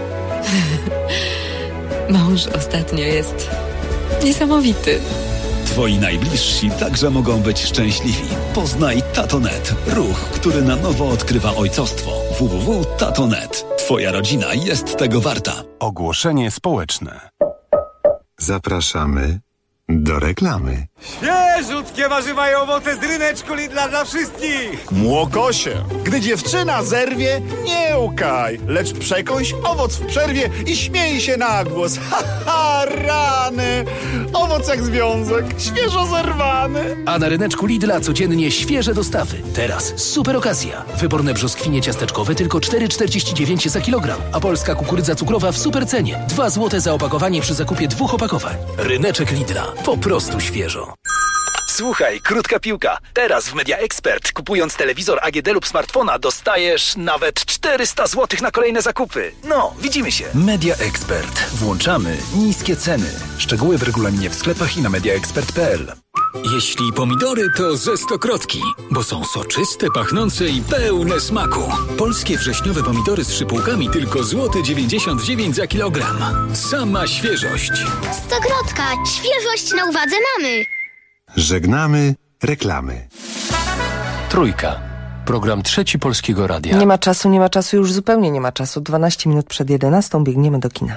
Mąż ostatnio jest niesamowity. Twoi najbliżsi także mogą być szczęśliwi. Poznaj Tatonet, ruch, który na nowo odkrywa ojcostwo. www.tatonet. Twoja rodzina jest tego warta. Ogłoszenie społeczne. Zapraszamy do reklamy. Świeżutkie warzywa i owoce z ryneczku Lidla dla wszystkich! Młokosie, gdy dziewczyna zerwie, nie łkaj, lecz przekąś owoc w przerwie i śmiej się na głos. Ha, ha, rany! Owoc jak związek, świeżo zerwany. A na ryneczku Lidla codziennie świeże dostawy. Teraz super okazja. Wyborne brzoskwinie ciasteczkowe tylko 4,49 za kilogram, a polska kukurydza cukrowa w super cenie. 2 zł za opakowanie przy zakupie 2 opakowań. Ryneczek Lidla. Po prostu świeżo. Słuchaj, krótka piłka. Teraz w Media Expert, kupując telewizor AGD lub smartfona, dostajesz nawet 400 zł na kolejne zakupy. No, widzimy się. Media Expert. Włączamy niskie ceny. Szczegóły w regulaminie w sklepach i na mediaexpert.pl. Jeśli pomidory, to ze Stokrotki, bo są soczyste, pachnące i pełne smaku. Polskie wrześniowe pomidory z szypułkami tylko złoty 99 za kilogram. Sama świeżość. Stokrotka. Świeżość na uwadze mamy. Żegnamy reklamy. Trójka. Program Trzeci Polskiego Radia. Nie ma czasu, już zupełnie nie ma czasu. 12 minut przed 11 biegniemy do kina.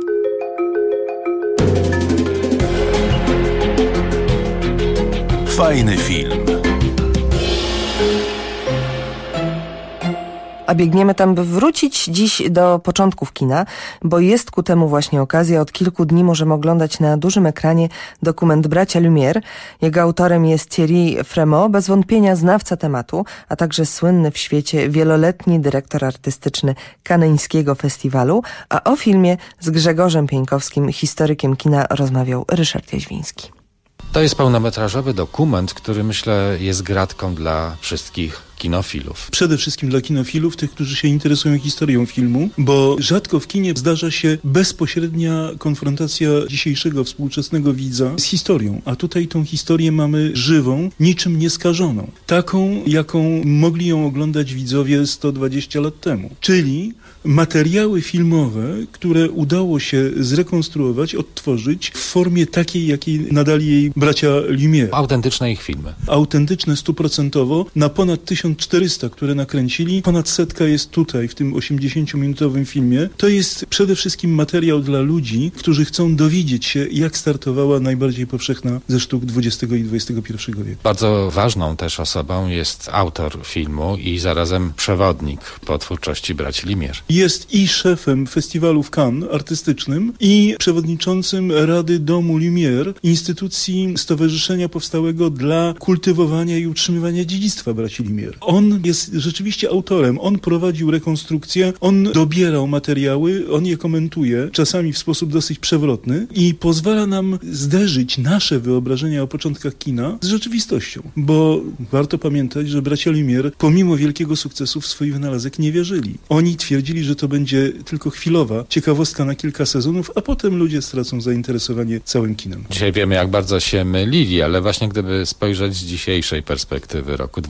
Fajny film. A biegniemy tam, by wrócić dziś do początków kina, bo jest ku temu właśnie okazja. Od kilku dni możemy oglądać na dużym ekranie dokument Bracia Lumière. Jego autorem jest Thierry Frémaux, bez wątpienia znawca tematu, a także słynny w świecie wieloletni dyrektor artystyczny Kaneńskiego Festiwalu. A o filmie z Grzegorzem Pieńkowskim, historykiem kina, rozmawiał Ryszard Jaźwiński. To jest pełnometrażowy dokument, który myślę jest gratką dla wszystkich kinofilów. Przede wszystkim dla kinofilów, tych, którzy się interesują historią filmu, bo rzadko w kinie zdarza się bezpośrednia konfrontacja dzisiejszego, współczesnego widza z historią, a tutaj tą historię mamy żywą, niczym nieskażoną. Taką, jaką mogli ją oglądać widzowie 120 lat temu. Czyli materiały filmowe, które udało się zrekonstruować, odtworzyć w formie takiej, jakiej nadali jej bracia Lumière. Autentyczne ich filmy. Autentyczne 100%, na ponad 1400, które nakręcili. Ponad 100 jest tutaj, w tym 80-minutowym filmie. To jest przede wszystkim materiał dla ludzi, którzy chcą dowiedzieć się, jak startowała najbardziej powszechna ze sztuk XX i XXI wieku. Bardzo ważną też osobą jest autor filmu i zarazem przewodnik po twórczości braci Lumière. Jest i szefem festiwalu w Cannes artystycznym i przewodniczącym Rady Domu Lumière, instytucji stowarzyszenia powstałego dla kultywowania i utrzymywania dziedzictwa braci Lumière. On jest rzeczywiście autorem, on prowadził rekonstrukcję, on dobierał materiały, on je komentuje, czasami w sposób dosyć przewrotny i pozwala nam zderzyć nasze wyobrażenia o początkach kina z rzeczywistością, bo warto pamiętać, że bracia Lumière pomimo wielkiego sukcesu w swój wynalazek nie wierzyli. Oni twierdzili, że to będzie tylko chwilowa ciekawostka na kilka sezonów, a potem ludzie stracą zainteresowanie całym kinem. Dzisiaj wiemy, jak bardzo się mylili, ale właśnie gdyby spojrzeć z dzisiejszej perspektywy roku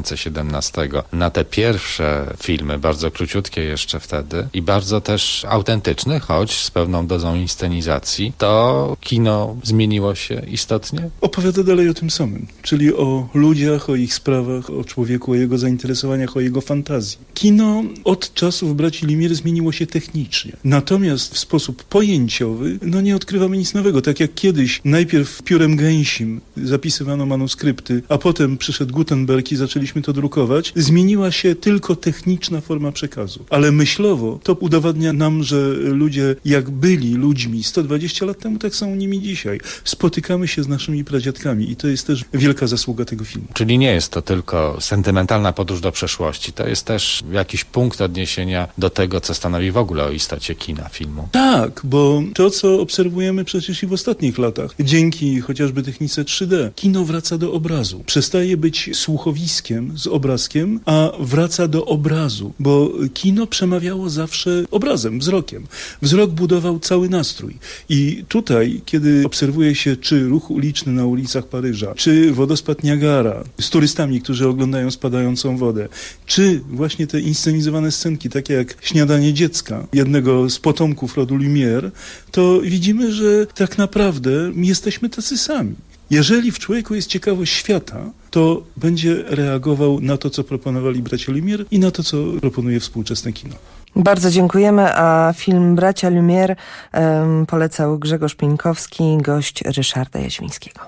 2017 na te pierwsze filmy, bardzo króciutkie jeszcze wtedy i bardzo też autentyczne, choć z pewną dozą inscenizacji, to kino zmieniło się istotnie? Opowiada dalej o tym samym, czyli o ludziach, o ich sprawach, o człowieku, o jego zainteresowaniach, o jego fantazji. Kino od czasów braci Lumière zmieniło się technicznie. Natomiast w sposób pojęciowy, nie odkrywamy nic nowego. Tak jak kiedyś najpierw piórem gęsim zapisywano manuskrypty, a potem przyszedł Gutenberg i zaczęliśmy to drukować, zmieniła się tylko techniczna forma przekazu. Ale myślowo to udowadnia nam, że ludzie jak byli ludźmi 120 lat temu, tak są nimi dzisiaj. Spotykamy się z naszymi pradziadkami i to jest też wielka zasługa tego filmu. Czyli nie jest to tylko sentymentalna podróż do przeszłości, to jest też jakiś punkt odniesienia do tego, co stanowi w ogóle o istocie kina, filmu. Tak, bo to, co obserwujemy przecież i w ostatnich latach, dzięki chociażby technice 3D, kino wraca do obrazu. Przestaje być słuchowiskiem z obrazkiem, a wraca do obrazu, bo kino przemawiało zawsze obrazem, wzrokiem. Wzrok budował cały nastrój. I tutaj, kiedy obserwuje się czy ruch uliczny na ulicach Paryża, czy wodospad Niagara z turystami, którzy oglądają spadającą wodę, czy właśnie te inscenizowane scenki, takie jak Śniadanie dziecka, jednego z potomków rodu Lumière, to widzimy, że tak naprawdę jesteśmy tacy sami. Jeżeli w człowieku jest ciekawość świata, to będzie reagował na to, co proponowali bracia Lumière i na to, co proponuje współczesne kino. Bardzo dziękujemy, a film Bracia Lumière polecał Grzegorz Pieńkowski, gość Ryszarda Jaźwińskiego.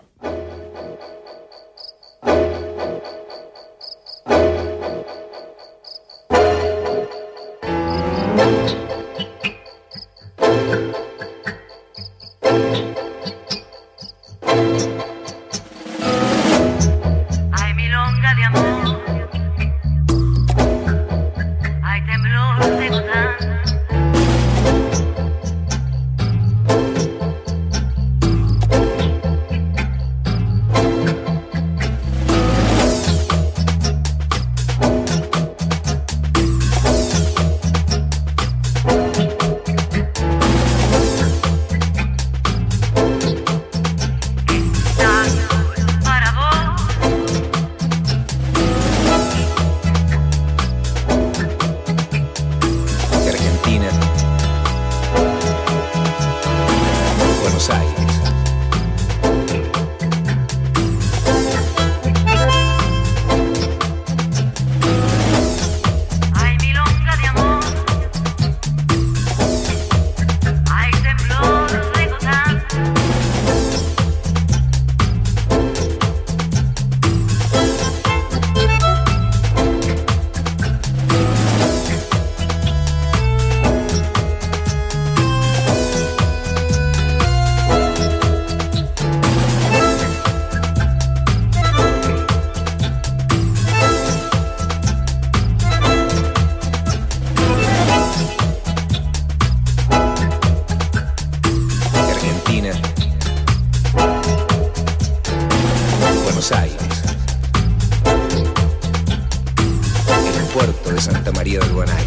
puerto de Santa María del Guanay.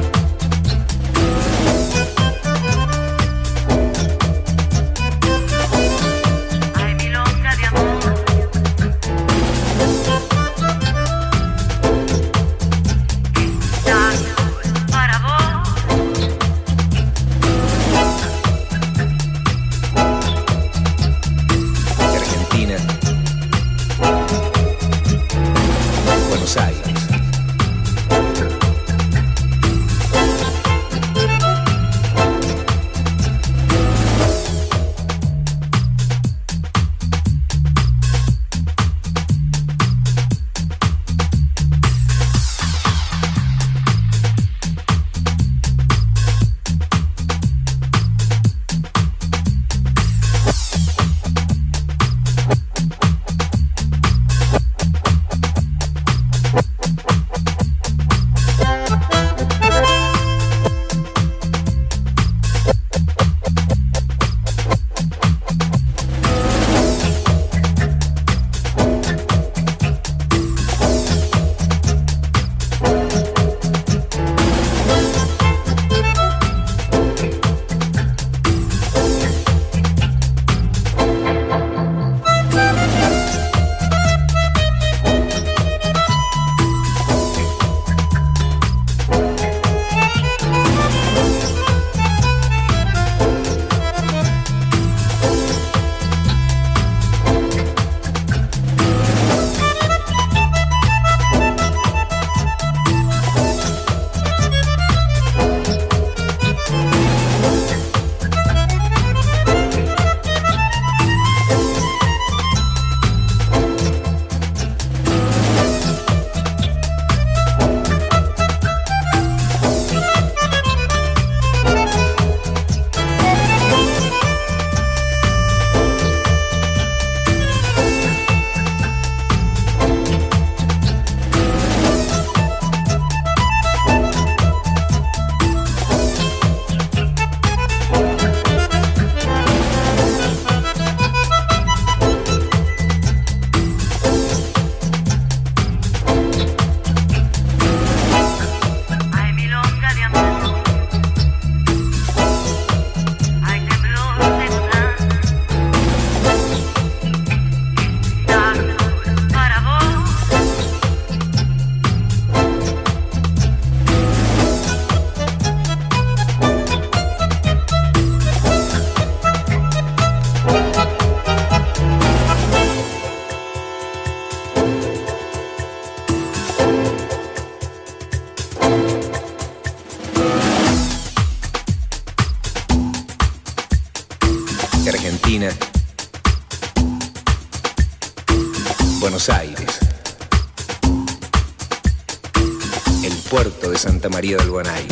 Argentina, Buenos Aires, el puerto de Santa María del Guanay.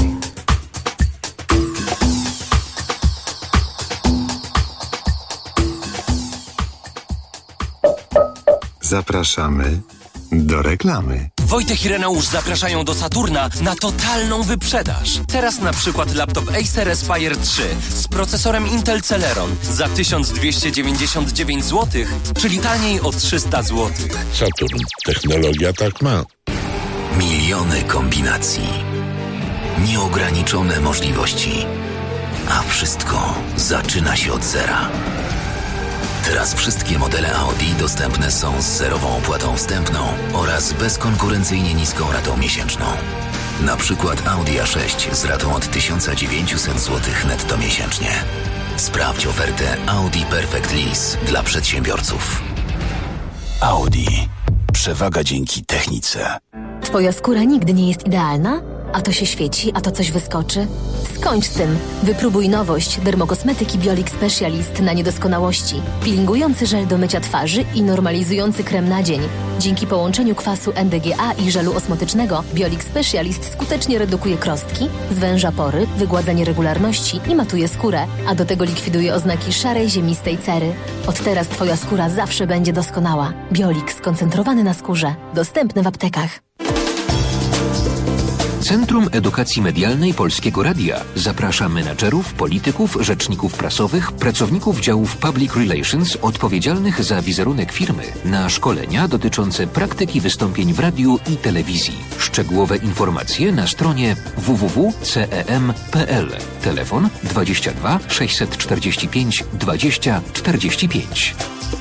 Zapraszamy do reklamy. Wojtek i Reneusz zapraszają do Saturna na totalną wyprzedaż. Teraz na przykład laptop Acer Aspire 3 z procesorem Intel Celeron za 1299 zł, czyli taniej o 300 zł. Saturn. Technologia tak ma. Miliony kombinacji. Nieograniczone możliwości. A wszystko zaczyna się od zera. Teraz wszystkie modele Audi dostępne są z zerową opłatą wstępną oraz bezkonkurencyjnie niską ratą miesięczną. Na przykład Audi A6 z ratą od 1900 zł netto miesięcznie. Sprawdź ofertę Audi Perfect Lease dla przedsiębiorców. Audi. Przewaga dzięki technice. Twoja skóra nigdy nie jest idealna? A to się świeci, a to coś wyskoczy? Skończ z tym. Wypróbuj nowość dermokosmetyki Biolix Specialist na niedoskonałości. Peelingujący żel do mycia twarzy i normalizujący krem na dzień. Dzięki połączeniu kwasu NDGA i żelu osmotycznego Biolix Specialist skutecznie redukuje krostki, zwęża pory, wygładza nieregularności i matuje skórę, a do tego likwiduje oznaki szarej, ziemistej cery. Od teraz Twoja skóra zawsze będzie doskonała. Biolix skoncentrowany na skórze. Dostępny w aptekach. Centrum Edukacji Medialnej Polskiego Radia zaprasza menadżerów, polityków, rzeczników prasowych, pracowników działów Public Relations odpowiedzialnych za wizerunek firmy na szkolenia dotyczące praktyki wystąpień w radiu i telewizji. Szczegółowe informacje na stronie www.cem.pl. Telefon 22 645 20 45.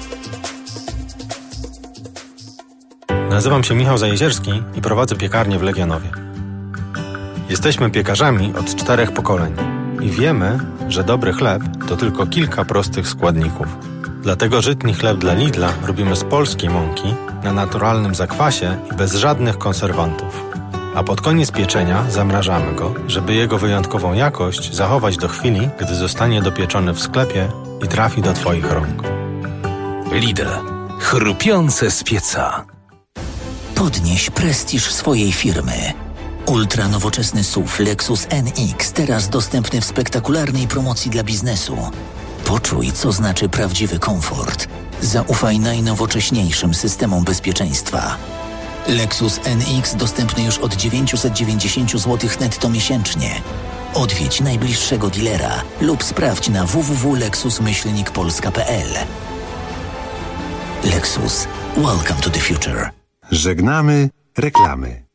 Nazywam się Michał Zajezierski i prowadzę piekarnię w Legionowie. Jesteśmy piekarzami od 4 pokoleń i wiemy, że dobry chleb to tylko kilka prostych składników. Dlatego żytni chleb dla Lidla robimy z polskiej mąki, na naturalnym zakwasie i bez żadnych konserwantów. A pod koniec pieczenia zamrażamy go, żeby jego wyjątkową jakość zachować do chwili, gdy zostanie dopieczony w sklepie i trafi do Twoich rąk. Lidl. Chrupiące z pieca. Podnieś prestiż swojej firmy. Ultra nowoczesny SUV Lexus NX, teraz dostępny w spektakularnej promocji dla biznesu. Poczuj, co znaczy prawdziwy komfort. Zaufaj najnowocześniejszym systemom bezpieczeństwa. Lexus NX dostępny już od 990 zł netto miesięcznie. Odwiedź najbliższego dealera lub sprawdź na www.lexus-polska.pl. Lexus. Welcome to the future. Żegnamy reklamy.